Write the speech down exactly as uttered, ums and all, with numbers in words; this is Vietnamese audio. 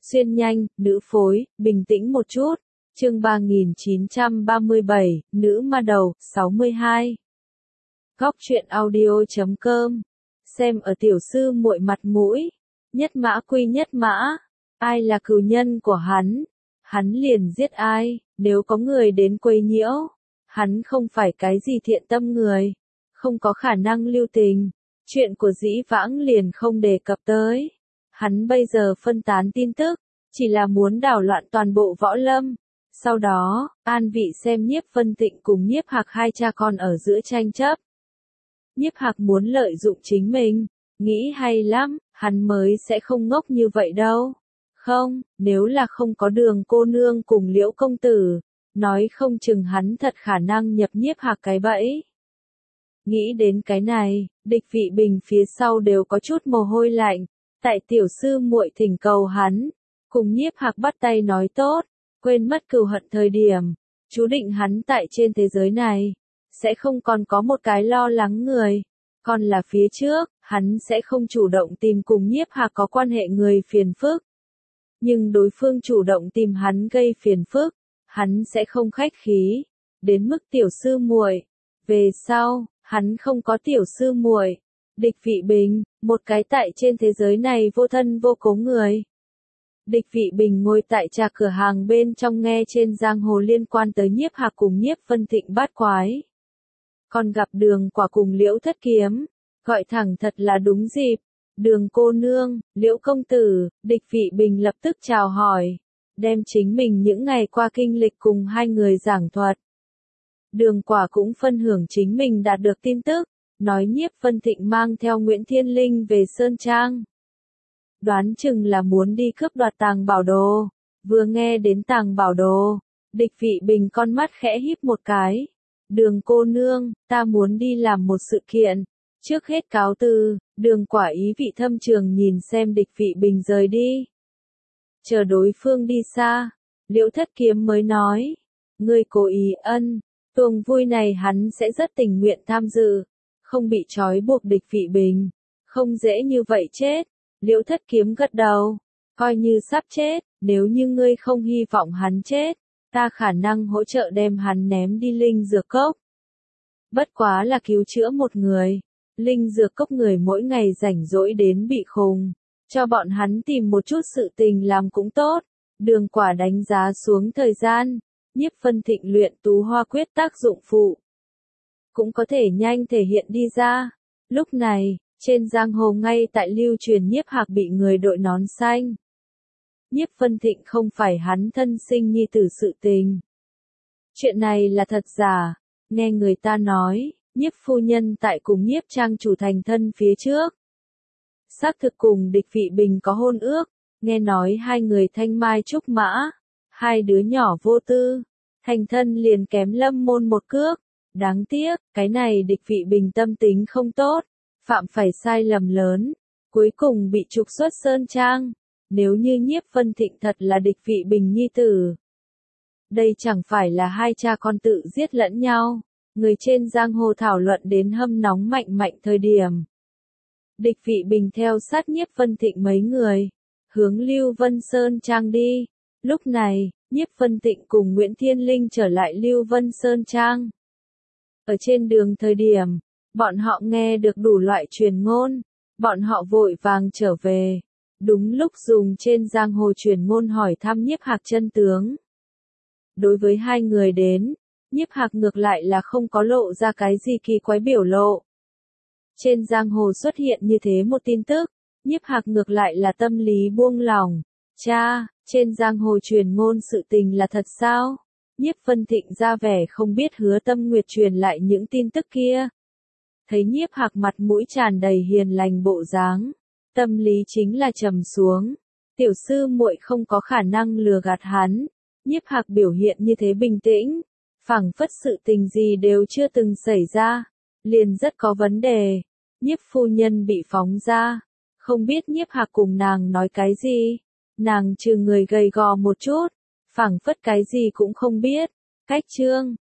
Xuyên nhanh, nữ phối, bình tĩnh một chút. Chương ba nghìn chín trăm ba mươi bảy, nữ ma đầu, sáu mươi hai. Góc truyện audio chấm com. Xem ở tiểu sư muội mặt mũi. Nhất mã quy nhất mã. Ai là cừu nhân của hắn? Hắn liền giết ai, nếu có người đến quấy nhiễu. Hắn không phải cái gì thiện tâm người. Không có khả năng lưu tình. Chuyện của dĩ vãng liền không đề cập tới. Hắn bây giờ phân tán tin tức, chỉ là muốn đảo loạn toàn bộ võ lâm. Sau đó, an vị xem Nhiếp Vân Tịnh cùng Nhiếp Hạc hai cha con ở giữa tranh chấp. Nhiếp Hạc muốn lợi dụng chính mình, nghĩ hay lắm, hắn mới sẽ không ngốc như vậy đâu. Không, nếu là không có Đường cô nương cùng Liễu công tử, nói không chừng hắn thật khả năng nhập Nhiếp Hạc cái bẫy. Nghĩ đến cái này, Địch Vị Bình phía sau đều có chút mồ hôi lạnh, tại tiểu sư muội thỉnh cầu hắn, cùng Nhiếp Hạc bắt tay nói tốt, quên mất cừu hận thời điểm, chú định hắn tại trên thế giới này, sẽ không còn có một cái lo lắng người, còn là phía trước, hắn sẽ không chủ động tìm cùng Nhiếp Hạc có quan hệ người phiền phức. Nhưng đối phương chủ động tìm hắn gây phiền phức, hắn sẽ không khách khí, đến mức tiểu sư muội. Về sau, hắn không có tiểu sư muội. Địch Vị Bình, một cái tại trên thế giới này vô thân vô cố người. Địch Vị Bình ngồi tại trà cửa hàng bên trong nghe trên giang hồ liên quan tới Nhiếp Hạc cùng Nhiếp Vân Tịnh bát quái. Còn gặp Đường Quả cùng Liễu Thất Kiếm, gọi thẳng thật là đúng dịp. Đường cô nương, Liễu công tử, Địch Vị Bình lập tức chào hỏi, đem chính mình những ngày qua kinh lịch cùng hai người giảng thuật. Đường Quả cũng phân hưởng chính mình đạt được tin tức, nói Nhiếp Vân Tịnh mang theo Nguyễn Thiên Linh về Sơn Trang. Đoán chừng là muốn đi cướp đoạt tàng bảo đồ. Vừa nghe đến tàng bảo đồ, Địch Vị Bình con mắt khẽ híp một cái. Đường cô nương, ta muốn đi làm một sự kiện. Trước hết cáo từ, Đường Quả ý vị thâm trường nhìn xem Địch Vị Bình rời đi. Chờ đối phương đi xa, Liễu Thất Kiếm mới nói. Ngươi cố ý ân, tuồng vui này hắn sẽ rất tình nguyện tham dự. Không bị trói buộc Địch Vị Bình. Không dễ như vậy chết. Liễu Thất Kiếm gật đầu. Coi như sắp chết, nếu như ngươi không hy vọng hắn chết, ta khả năng hỗ trợ đem hắn ném đi linh dược cốc. Bất quá là cứu chữa một người. Linh dược cốc người mỗi ngày rảnh rỗi đến bị khùng. Cho bọn hắn tìm một chút sự tình làm cũng tốt. Đường Quả đánh giá xuống thời gian. Nhiếp Vân Tịnh luyện tú hoa quyết tác dụng phụ. Cũng có thể nhanh thể hiện đi ra. Lúc này, trên giang hồ ngay tại lưu truyền Nhiếp Hạc bị người đội nón xanh. Nhiếp Vân Tịnh không phải hắn thân sinh nhi tử sự tình. Chuyện này là thật giả, nghe người ta nói, Nhiếp phu nhân tại cùng Nhiếp trang chủ thành thân phía trước. Xác thực cùng Địch Vị Bình có hôn ước, nghe nói hai người thanh mai trúc mã, hai đứa nhỏ vô tư, thành thân liền kém lâm môn một cước. Đáng tiếc, cái này Địch Vị Bình tâm tính không tốt, phạm phải sai lầm lớn, cuối cùng bị trục xuất Sơn Trang. Nếu như Nhiếp Vân Tịnh thật là Địch Vị Bình nhi tử, đây chẳng phải là hai cha con tự giết lẫn nhau. Người trên giang hồ thảo luận đến hâm nóng mạnh mạnh thời điểm. Địch Vị Bình theo sát Nhiếp Vân Tịnh mấy người, hướng Lưu Vân Sơn Trang đi. Lúc này, Nhiếp Vân Tịnh cùng Nguyễn Thiên Linh trở lại Lưu Vân Sơn Trang. Ở trên đường thời điểm, bọn họ nghe được đủ loại truyền ngôn, bọn họ vội vàng trở về. Đúng lúc dùng trên giang hồ truyền ngôn hỏi thăm Nhiếp Hạc chân tướng. Đối với hai người đến, Nhiếp Hạc ngược lại là không có lộ ra cái gì kỳ quái biểu lộ. Trên giang hồ xuất hiện như thế một tin tức, Nhiếp Hạc ngược lại là tâm lý buông lỏng. Cha, trên giang hồ truyền ngôn sự tình là thật sao? Nhiếp Vân Tịnh ra vẻ không biết Hứa Tâm Nguyệt truyền lại những tin tức kia. Thấy Nhiếp Hạc mặt mũi tràn đầy hiền lành bộ dáng, tâm lý chính là trầm xuống. Tiểu sư muội không có khả năng lừa gạt hắn. Nhiếp Hạc biểu hiện như thế bình tĩnh, phảng phất sự tình gì đều chưa từng xảy ra, liền rất có vấn đề. Nhiếp phu nhân bị phóng ra, không biết Nhiếp Hạc cùng nàng nói cái gì. Nàng trừ người gầy gò một chút, phảng phất cái gì cũng không biết. Cách chương